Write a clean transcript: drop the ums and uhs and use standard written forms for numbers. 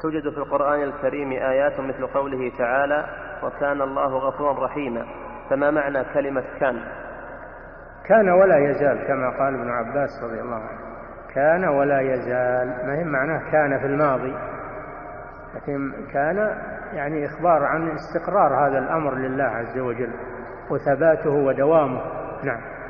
توجد في القرآن الكريم آيات مثل قوله تعالى وكان الله غفورا رحيما، فما معنى كلمة كان؟ كان ولا يزال، كما قال ابن عباس رضي الله عنه، كان ولا يزال، ما هي معناه كان في الماضي، لكن كان يعني إخبار عن استقرار هذا الأمر لله عز وجل وثباته ودوامه. نعم.